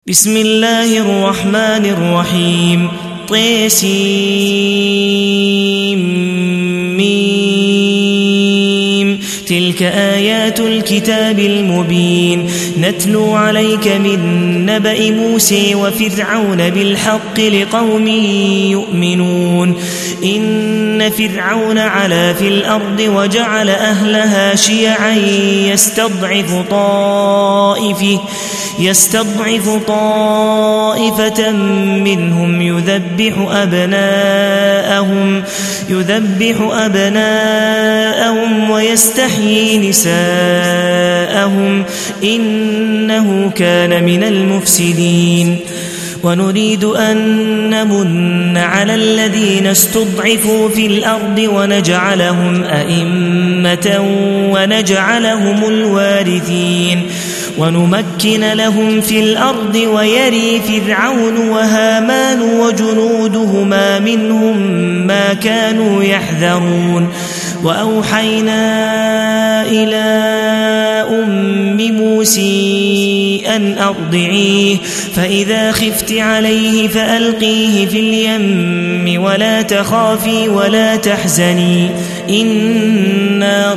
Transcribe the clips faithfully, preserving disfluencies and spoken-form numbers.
بسم الله الرحمن الرحيم. طيسيم. تلك آيات الكتاب المبين نتلو عليك من نبأ موسى وفرعون بالحق لقوم يؤمنون. إن فرعون علا في الأرض وجعل أهلها شيعا يستضعف طائفة يستضعف طائفة منهم يذبح أبناءهم يذبح أبناءهم ويستحيي نساءهم إنه كان من المفسدين. ونريد أن نمن على الذين استضعفوا في الأرض ونجعلهم أئمة ونجعلهم الوارثين ونمكن لهم في الأرض ويري فرعون وهامان وجنودهما منهم ما كانوا يحذرون. وأوحينا إلى أم موسى أن أرضعيه فإذا خفت عليه فألقيه في اليم ولا تخافي ولا تحزني إنا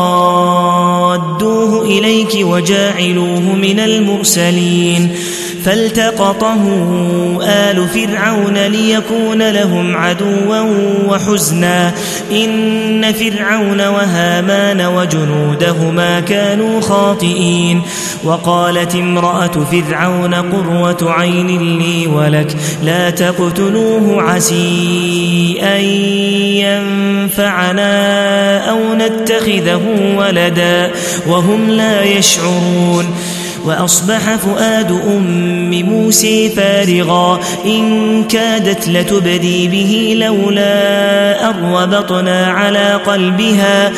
رادوه إليك وجاعلوه من المرسلين. فالتقطه آل فرعون ليكون لهم عدوا وحزنا إن فرعون وهامان وجنودهما كانوا خاطئين. وقالت امرأة فرعون قرة عين لي ولك لا تقتلوه عسى أن ينفعنا أو نتخذه ولدا وهم لا يشعرون. وأصبح فؤاد أم موسى فارغا إن كادت لتبدي به لولا أربطنا على قلبها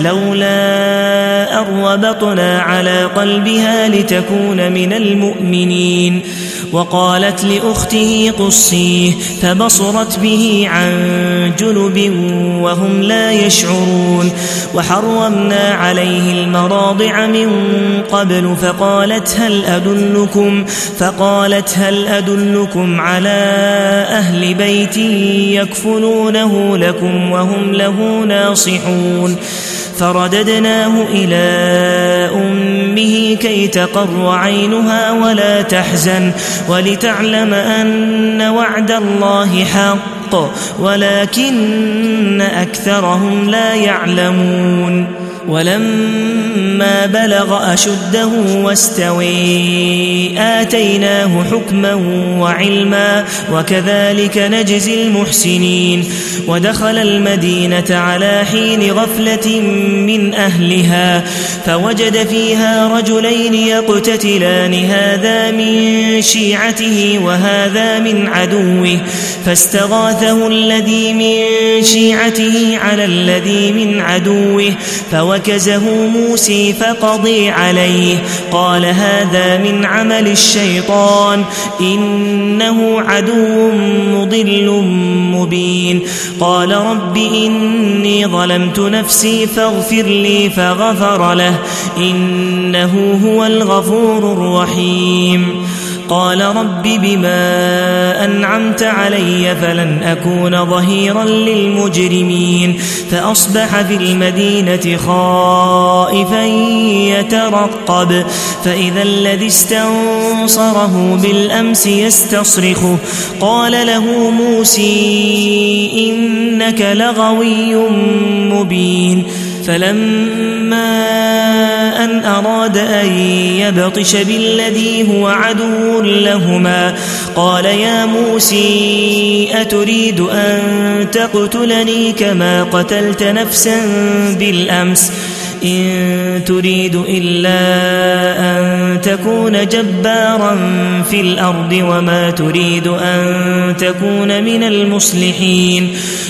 لولا أربطنا على قلبها لتكون من المؤمنين. وقالت لأخته قصيه فبصرت به عن جنب وهم لا يشعرون. وحرمنا عليه المراضع من قبل فقالت هل أدلكم فقالت هل أدلكم على أهل بيت يكفلونه لكم وهم له ناصحون. فرددناه إلى أمه كي تقر عينها ولا تحزن ولتعلم أن وعد الله حق ولكن أكثرهم لا يعلمون. ولما بلغ أشده واستوى آتيناه حكما وعلما وكذلك نجزي المحسنين. ودخل المدينة على حين غفلة من أهلها فوجد فيها رجلين يقتتلان هذا من شيعته وهذا من عدوه فاستغاثه الذي من شيعته على الذي من عدوه فوكزه موسى فقضي عليه قال هذا من عمل الشيطان إنه عدو مضل مبين. قال رب إني ظلمت نفسي فاغفر لي فغفر له إنه هو الغفور الرحيم. قال رب بما أنعمت علي فلن أكون ظهيرا للمجرمين. فأصبح في المدينة خائفا يترقب فإذا الذي استنصره بالأمس يستصرخه قال له موسى إنك لغوي مبين. فلما أن أراد أن يبطش بالذي هو عدو لهما قال يا موسى أتريد أن تقتلني كما قتلت نفسا بالأمس إن تريد إلا أن تكون جبارا في الأرض وما تريد أن تكون من المصلحين.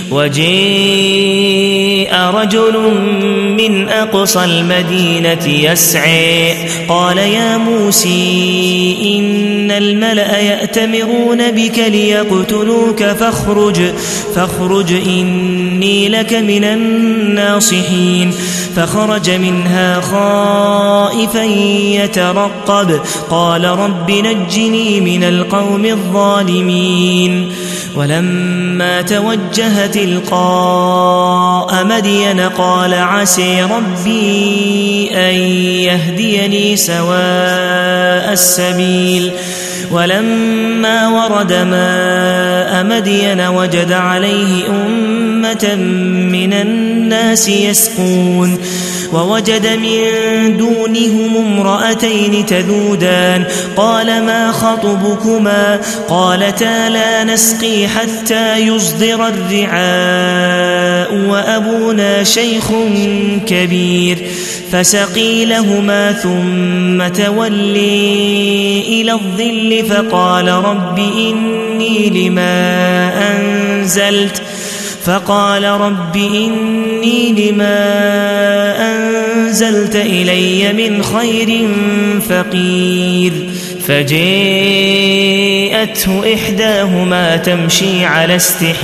وجاء رجل من أقصى المدينة يسعى قال يا موسى إن الملأ يأتمرون بك ليقتلوك فاخرج, فاخرج إني لك من الناصحين. فخرج منها خائفا يترقب قال رب نجني من القوم الظالمين ولما توجه تلقاء مدين قال عسى ربي أن يهديني سواء السبيل ولما ورد ماء مدين وجد عليه أمة من الناس يسقون ووجد من دونهم امرأتين تذودان قال ما خطبكما قالتا لا نسقي حتى يصدر الرعاء وأبونا شيخ كبير فسقي لهما ثم تولي إلى الظل فقال رب إني لما أنزلت فقال رب إني لما أنزلت إلي من خير فقير فجاءته إحداهما تمشي على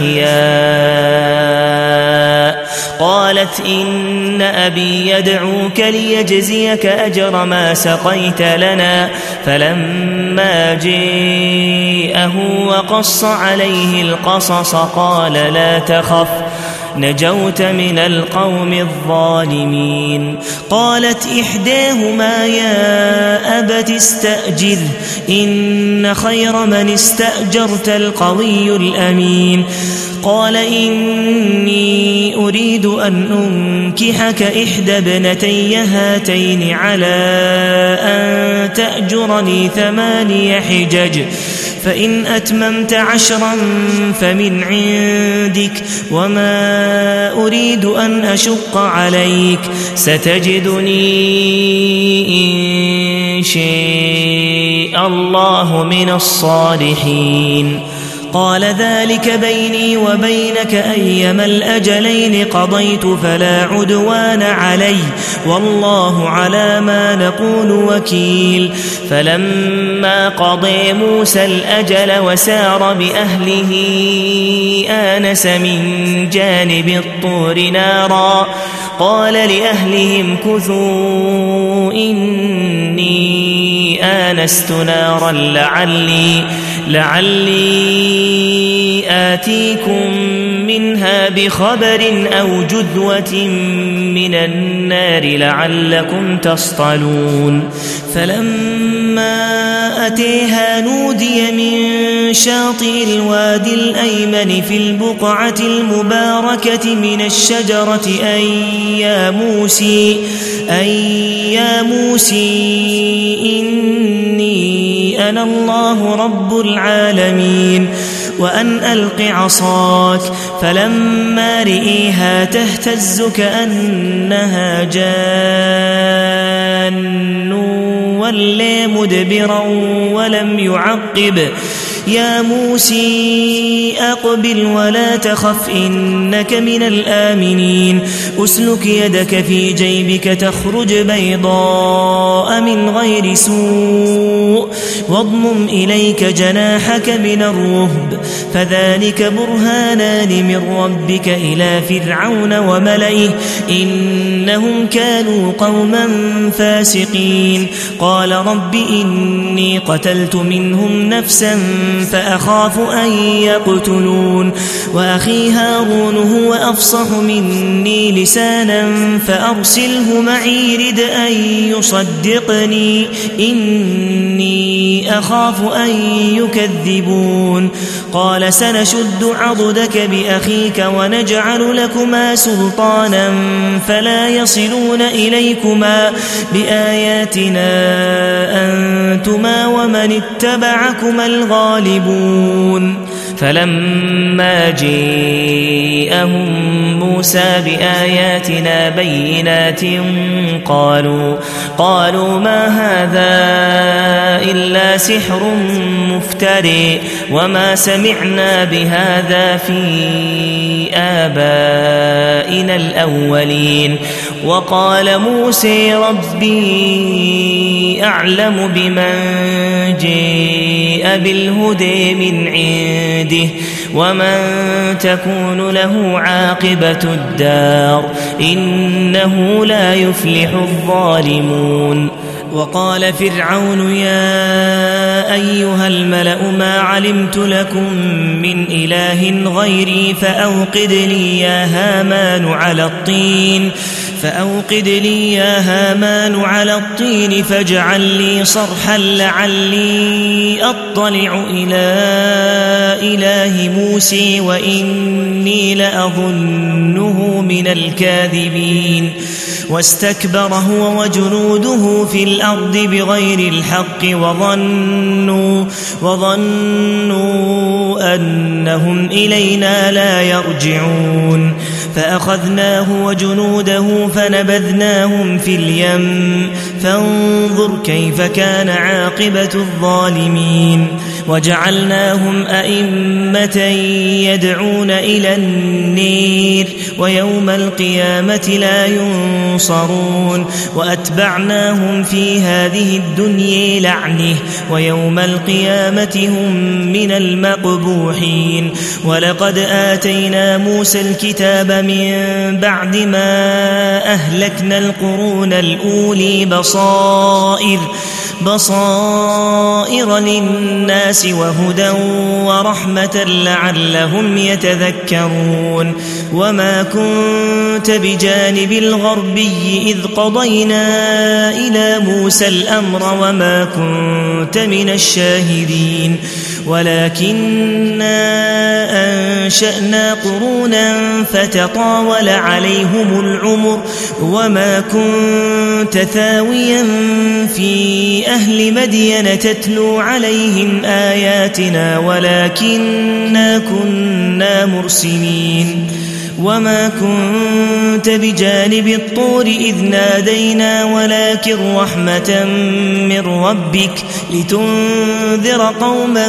استحياء قالت إن أبي يدعوك ليجزيك أجر ما سقيت لنا فلما جاءه وقص عليه القصص قال لا تخف نجوت من القوم الظالمين قالت إحداهما يا أبت استأجر إن خير من استأجرت القوي الأمين قال إني أريد أن أنكحك إحدى ابنتي هاتين على أن تأجرني ثماني حجج فإن أتممت عشرا فمن عندك وما أريد أن أشق عليك ستجدني إن شاء الله من الصالحين قال ذلك بيني وبينك أيما الأجلين قضيت فلا عدوان علي والله على ما نقول وكيل فلما قضى موسى الأجل وسار بأهله آنس من جانب الطور نارا قال لأهلهم كثوا إني آنست نارا لعلي لعلي آتيكم منها بخبر أو جذوة من النار لعلكم تصطلون فلما أتيها نودي من شاطئ الوادي الأيمن في البقعة المباركة من الشجرة أي يا موسى أي يا موسى إني أنا الله رب العالمين وأن ألق عصاك فلما رئيها تهتز كأنها جان ولى مدبرا ولم يعقب يا موسى أقبل ولا تخف إنك من الآمنين أسلك يدك في جيبك تخرج بيضاء من غير سوء واضمم إليك جناحك من الرهب فذلك برهانان من ربك إلى فرعون وملئه إنهم كانوا قوما فاسقين قال رب إني قتلت منهم نفسا فأخاف أن يقتلون وأخي هارون هو أفصح مني لسانا فأرسله معي رد أن يصدقني إني أخاف أن يكذبون قال سنشد عضدك بأخيك ونجعل لكما سلطانا فلا يصلون إليكما بآياتنا أنتما ومن اتبعكما الغالبون فلما جاءهم موسى بآياتنا بينات قالوا قالوا ما هذا إلا سحر مفتري وما سمعنا بهذا في آبائنا الأولين وقال موسى ربي أعلم بمن جاء بالهدى من عنده ومن تكون له عاقبة الدار إنه لا يفلح الظالمون. وقال فرعون يا أيها الملأ ما علمت لكم من إله غيري فأوقد لي يا هامان على الطين فأوقد لي يا هامان على الطين فاجعل لي صرحا لعلي أطلع إلى إله موسى وإني لأظنه من الكاذبين. واستكبر هو وجنوده في الأرض بغير الحق وظنوا, وظنوا أنهم إلينا لا يرجعون فأخذناه وجنوده فنبذناهم في اليم فانظر كيف كان عاقبة الظالمين. وجعلناهم أئمة يدعون إلى النير ويوم القيامة لا ينصرون. وأتبعناهم في هذه الدنيا لعنة ويوم القيامة هم من المقبوحين. ولقد آتينا موسى الكتاب من بعد ما أهلكنا القرون الأولي بصائر بصائر للناس وهدى ورحمة لعلهم يتذكرون. وما كنت بجانب الغربي إذ قضينا إلى موسى الأمر وما كنت من الشاهدين ولكننا أنشأنا قرونا فتطاول عليهم العمر وما كنت ثاويا في أهل مدين تتلو عليهم آياتنا ولكننا كنا مرسلين. وما كنت بجانب الطور إذ نادينا ولكن رحمة من ربك لتنذر قوما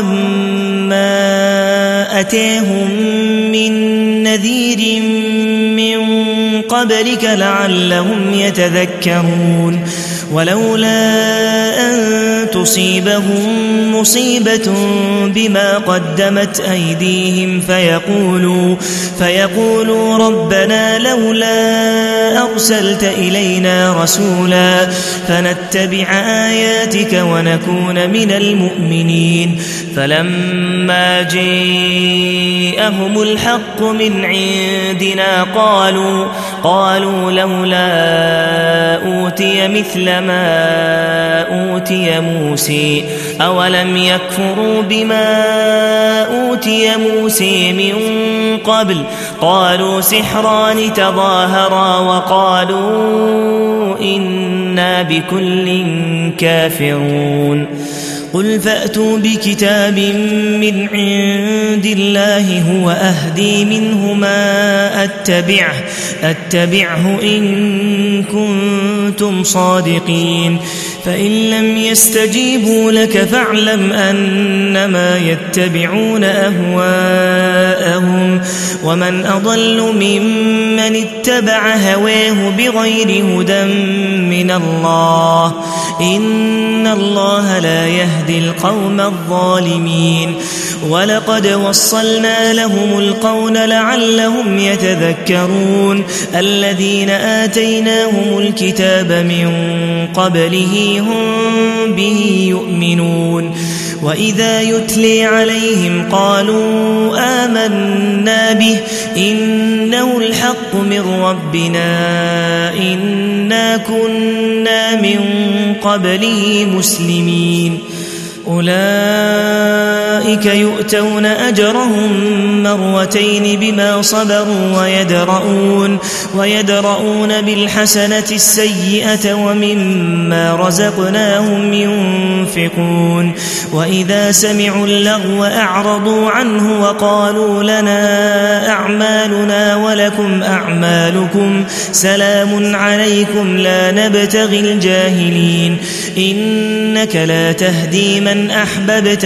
ما أتاهم من نذير من قبلك لعلهم يتذكرون. ولولا أن تصيبهم مصيبة بما قدمت أيديهم فيقولوا, فيقولوا ربنا لولا أرسلت إلينا رسولا فنتبع آياتك ونكون من المؤمنين. فلما جاءهم الحق من عندنا قالوا, قالوا لولا أوتي مثل ما أوتي موسى أولم يكفروا بما أوتي موسى من قبل قالوا سحران تظاهرا وقالوا إنا بكل كافرون. قل فأتوا بكتاب من عند الله هو أهدي منه ما أتبعه, أتبعه إن كنتم صادقين. فإن لم يستجيبوا لك فاعلم أنما يتبعون أهواءهم ومن أضل ممن اتبع هواه بغير هدى من الله إن الله لا يهدي القوم الظالمين. ولقد وصلنا لهم القول لعلهم يتذكرون. الذين آتيناهم الكتاب من قبله هم به يؤمنون. وإذا يتلي عليهم قالوا آمنا به إنه الحق من ربنا إنا كنا من قبله مسلمين. أولئك يؤتون أجرهم مرتين بما صبروا ويدرؤون, ويدرؤون بالحسنة السيئة ومما رزقناهم ينفقون. وإذا سمعوا اللغو أعرضوا عنه وقالوا لنا أعمالنا ولكم أعمالكم سلام عليكم لا نبتغي الجاهلين. إنك لا تهدي من أحببت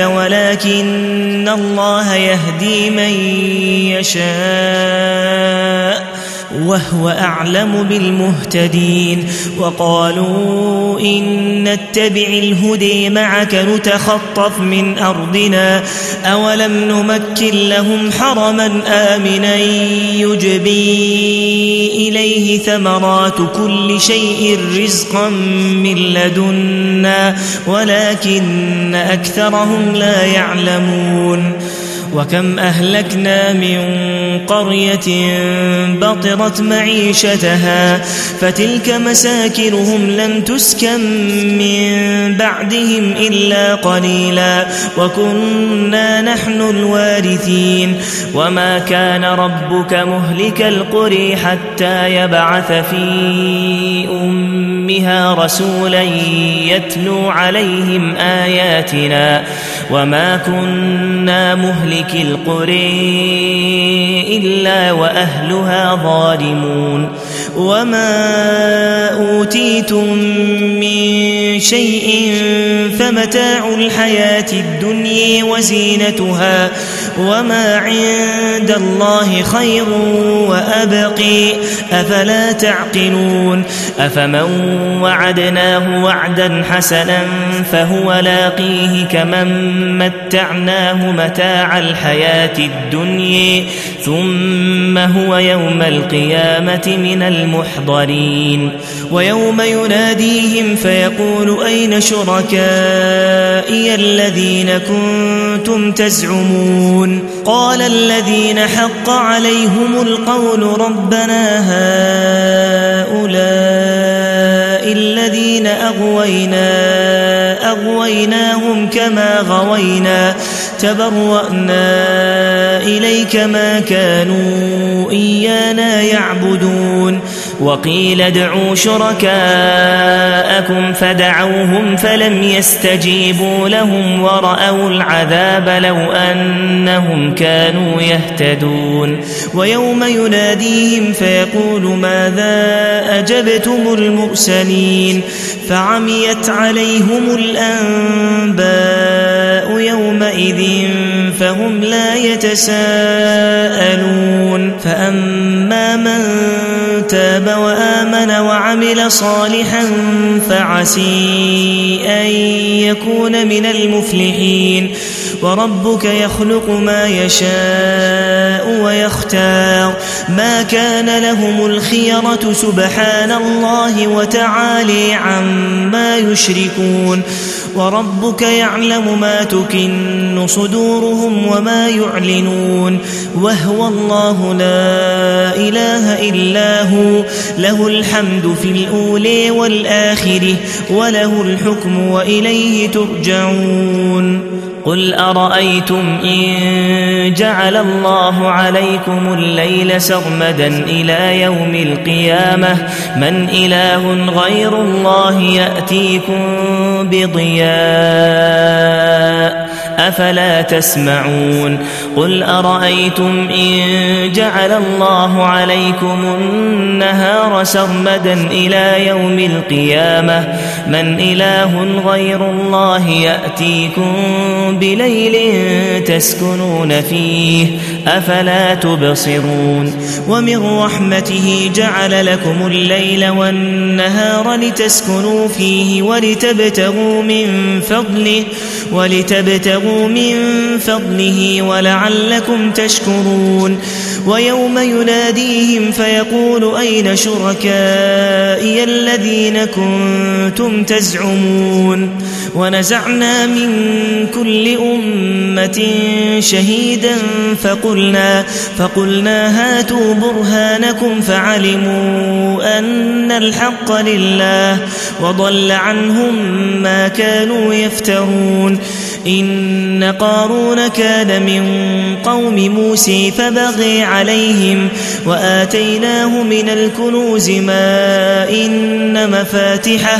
ولكن الله يهدي من يشاء وهو أعلم بالمهتدين وقالوا إن نتبع الهدي معك نتخطف من أرضنا أولم نمكن لهم حرما آمنا يجبي إليه ثمرات كل شيء رزقا من لدنا ولكن أكثرهم لا يعلمون وكم أهلكنا من قرية بطرت معيشتها فتلك مساكنهم لم تسكن من بعدهم إلا قليلا وكنا نحن الوارثين وما كان ربك مهلك القرى حتى يبعث في أمها رسولا يتلو عليهم آياتنا وما كنا مهلك القرى إلا وأهلها ظالمون وما أوتيتم من شيء فمتاع الحياة الدنيا وزينتها وما عند الله خير وأبقي أفلا تعقلون أفمن وعدناه وعدا حسنا فهو لاقيه كمن متعناه متاع الحياة الدنيا ثم هو يوم القيامة من المحضرين ويوم يناديهم فيقول أين شركائي الذين كنتم تزعمون قال الذين حق عليهم القول ربنا هؤلاء الذين أغوينا أغويناهم كما غوينا تبرأنا إليك ما كانوا إيانا يعبدون وقيل ادعوا شركاءكم فدعوهم فلم يستجيبوا لهم ورأوا العذاب لو أنهم كانوا يهتدون ويوم يناديهم فيقول ماذا أجبتم المرسلين فعميت عليهم الأنباء يومئذ فهم لا يتساءلون فأما من تاب وآمن وعمل صالحا فعسي أن يكون من المفلحين وربك يخلق ما يشاء ويختار ما كان لهم الخيرة سبحان الله وتعالي عما يشركون وربك يعلم ما تكن صدورهم وما يعلنون وهو الله لا إله إلا هو له الحمد في الأولى والآخرة وله الحكم وإليه ترجعون قل أرأيتم إن جعل الله عليكم الليل سرمدا إلى يوم القيامة من إله غير الله يأتيكم بضياء أفلا تسمعون قل أرأيتم إن جعل الله عليكم النهار سرمدا إلى يوم القيامة من إله غير الله يأتيكم بليل تسكنون فيه أفلا تبصرون ومن رحمته جعل لكم الليل والنهار لتسكنوا فيه ولتبتغوا من فضله ولتبتغوا من فضله ولعلكم تشكرون ويوم يناديهم فيقول أين شركائي الذين كنتم تزعمون ونزعنا من كل أمة شهيدا فقلنا, فقلنا هاتوا برهانكم فعلموا أن الحق لله وضل عنهم ما كانوا يفترون إن قارون كان من قوم موسى فبغي عليهم وآتيناه من الكنوز ما إن مفاتحه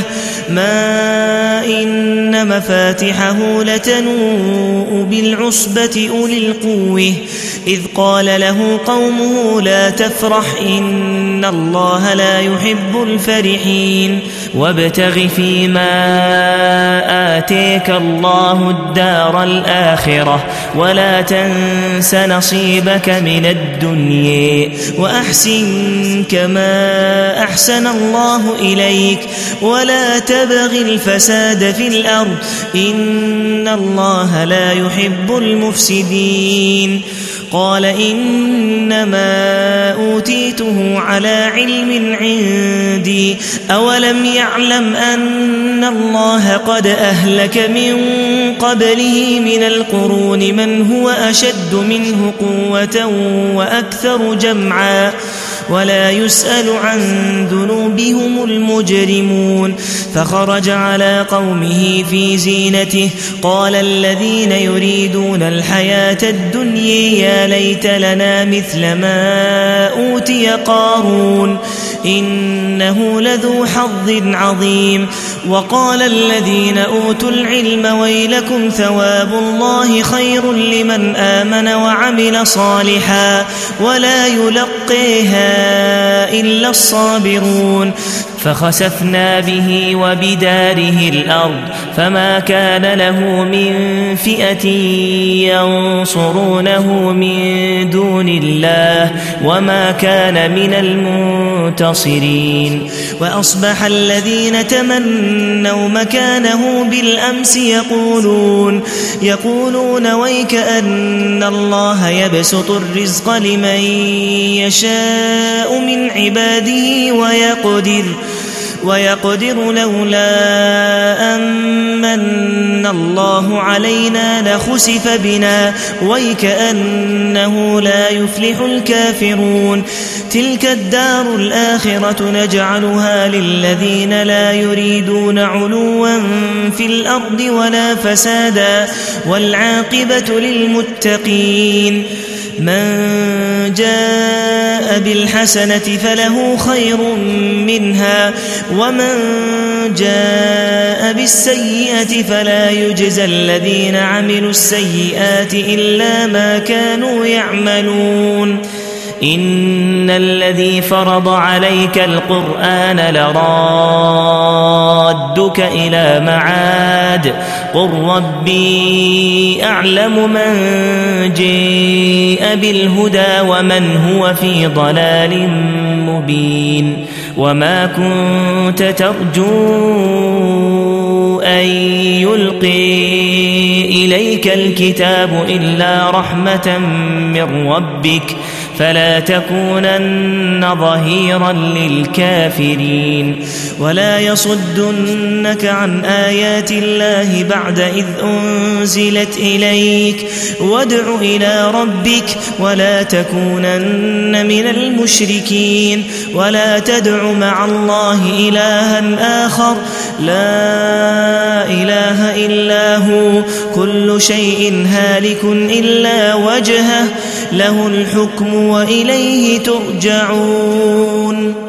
ما إن مفاتحه لتنوء بالعصبة أولي القوة إذ قال له قومه لا تفرح إن الله لا يحب الفرحين وابتغ فيما آتيك الله الدار الآخرة ولا تنس نصيبك من الدنيا وأحسن كما أحسن الله إليك ولا تبغ الفساد في الأرض إن الله لا يحب المفسدين قال إنما أوتيته على علم عندي أولم يعلم أن الله قد أهلك من قبله من القرون من هو أشد منه قوة وأكثر جمعا ولا يسأل عن ذنوبهم المجرمون فخرج على قومه في زينته قال الذين يريدون الحياة الدنيا يا ليت لنا مثل ما أوتي قارون إنه لذو حظ عظيم وقال الذين أوتوا العلم ويلكم ثواب الله خير لمن آمن وعمل صالحا ولا يلقيها إلا الصابرون فخسفنا به وبداره الأرض فما كان له من فئة ينصرونه من دون الله وما كان من المنتصرين وأصبح الذين تمنوا مكانه بالأمس يقولون يقولون ويك أن الله يبسط الرزق لمن يشاء من عباده ويقدر ويقدر لولا أمن الله علينا لخسف بنا ويكأنه لا يفلح الكافرون تلك الدار الآخرة نجعلها للذين لا يريدون علوا في الأرض ولا فسادا والعاقبة للمتقين من جاء بالحسنة فله خير منها ومن جاء بالسيئة فلا يجزى الذين عملوا السيئات إلا ما كانوا يعملون إن الذي فرض عليك القرآن لرادك إلى معاد قل ربي أعلم من جاء بالهدى ومن هو في ضلال مبين وما كنت ترجو أن يلقي إليك الكتاب إلا رحمة من ربك فلا تكونن ظهيرا للكافرين ولا يصدنك عن آيات الله بعد إذ أنزلت إليك وادع إلى ربك ولا تكونن من المشركين ولا تدع مع الله إلها آخر لا إله إلا هو كل شيء هالك إلا وجهه له الحكم وإليه ترجعون